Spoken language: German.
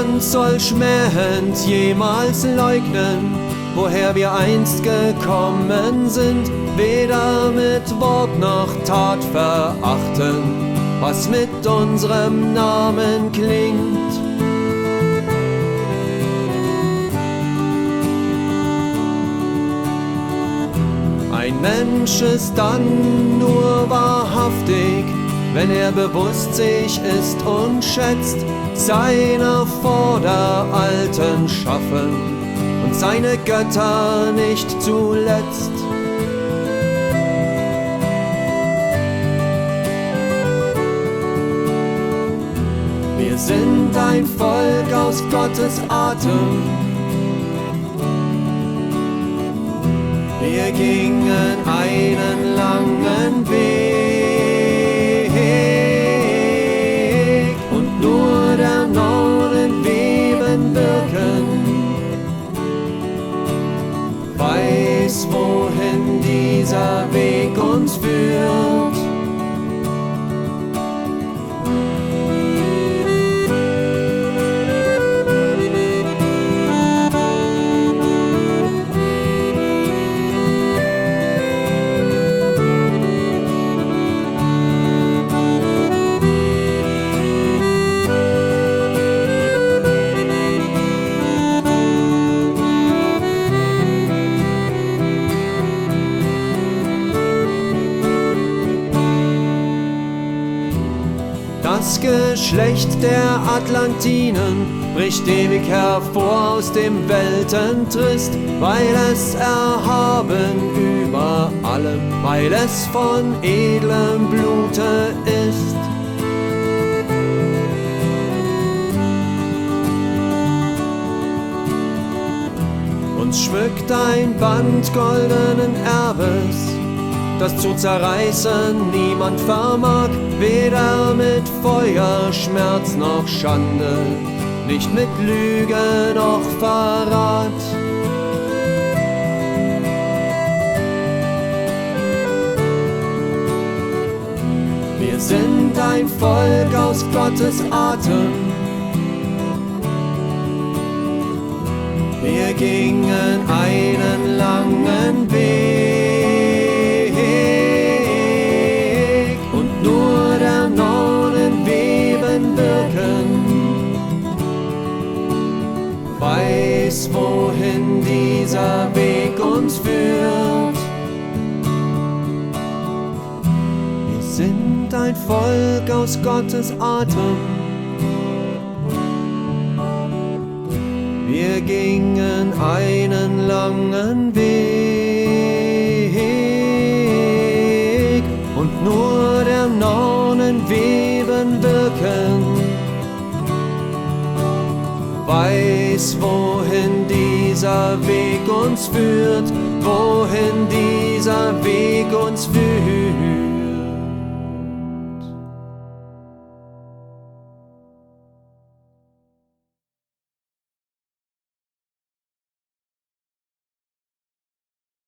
Niemand soll schmähend jemals leugnen, woher wir einst gekommen sind, weder mit Wort noch Tat verachten, was mit unserem Namen klingt. Ein Mensch ist dann nur wahrhaftig, wenn er bewusst sich ist und schätzt, seiner Vorderalten schaffen und seine Götter nicht zuletzt. Wir sind ein Volk aus Gottes Atem. Wir gingen einen langen Weg und nur der Norden Weben wirken weiß, wohin dieser Weg uns führt. Das Geschlecht der Atlantinen bricht ewig hervor aus dem Weltentrist, weil es erhaben über allem, weil es von edlem Blute ist. Uns schmückt ein Band goldenen Erbes, das zu zerreißen niemand vermag, weder mit Feuer, Schmerz noch Schande, nicht mit Lüge noch Verrat. Wir sind ein Volk aus Gottes Atem. Wir gingen einen langen Weg. Weiß, wohin dieser Weg uns führt. Wir sind ein Volk aus Gottes Atem. Wir gingen einen langen Weg und nur der Nornen Weben wirken weiß, wohin dieser Weg uns führt, wohin dieser Weg uns führt.